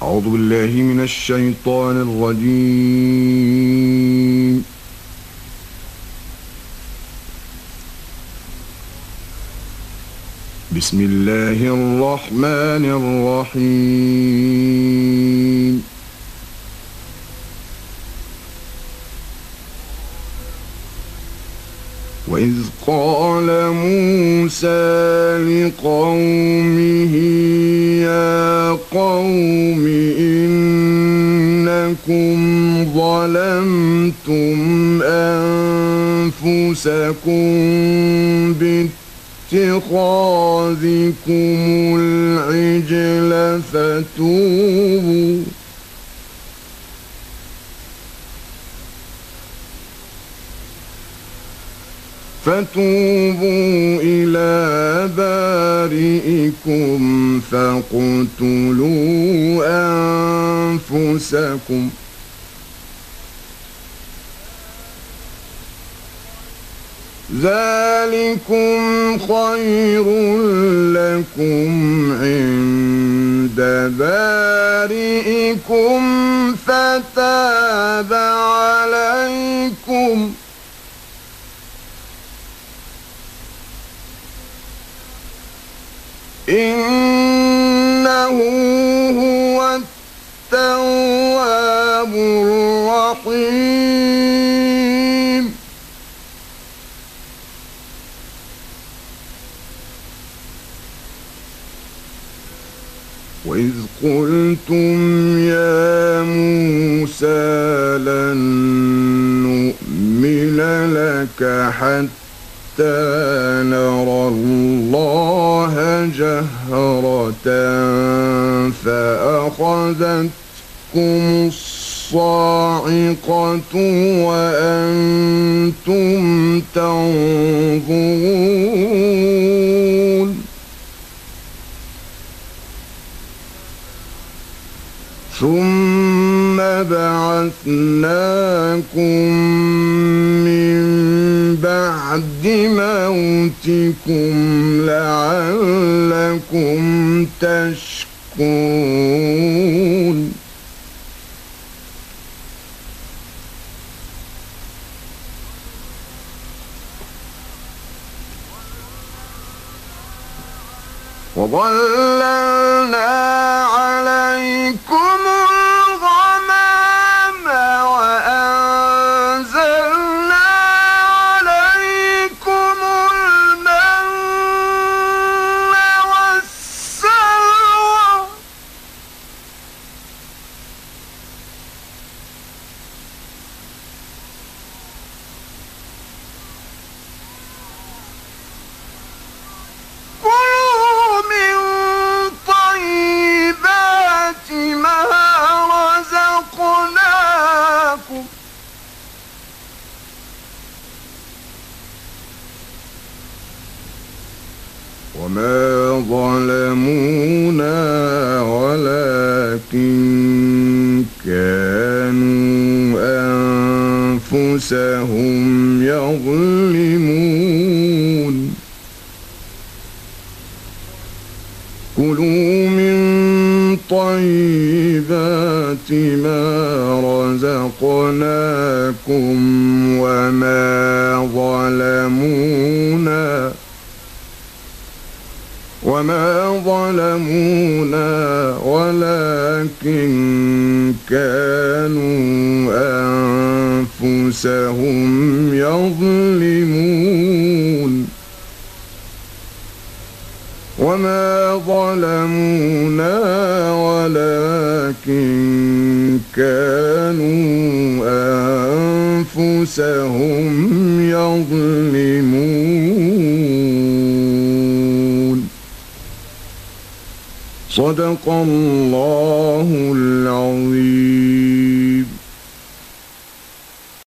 أعوذ بالله من الشيطان الرجيم. بسم الله الرحمن الرحيم. وإذ قال موسى لقومه يا قوم إنكم ظلمتم أنفسكم باتخاذكم العجل فتوبوا إلى بارئكم فاقتلوا أنفسكم ذلكم خير لكم عند بارئكم فتاب عليكم إنه هو التواب الرحيم. وإذ قلتم يا موسى لن نؤمن لك حتى نرى الله جهرة فأخذتكم الصاعقة وأنتم تنظرون ثم بعثناكم من بعد موتكم لعلكم تشكرون وظللنا عليكم الغمام وأنزلنا عليكم المن والسلوى وما ظلمونا ولكن كانوا أنفسهم يظلمون كلوا من طيبات ما رزقناكم وما ظلمونا ولكن كانوا أنفسهم يظلمون وما ظلمونا ولكن كانوا أنفسهم يظلمون. صدق الله العظيم.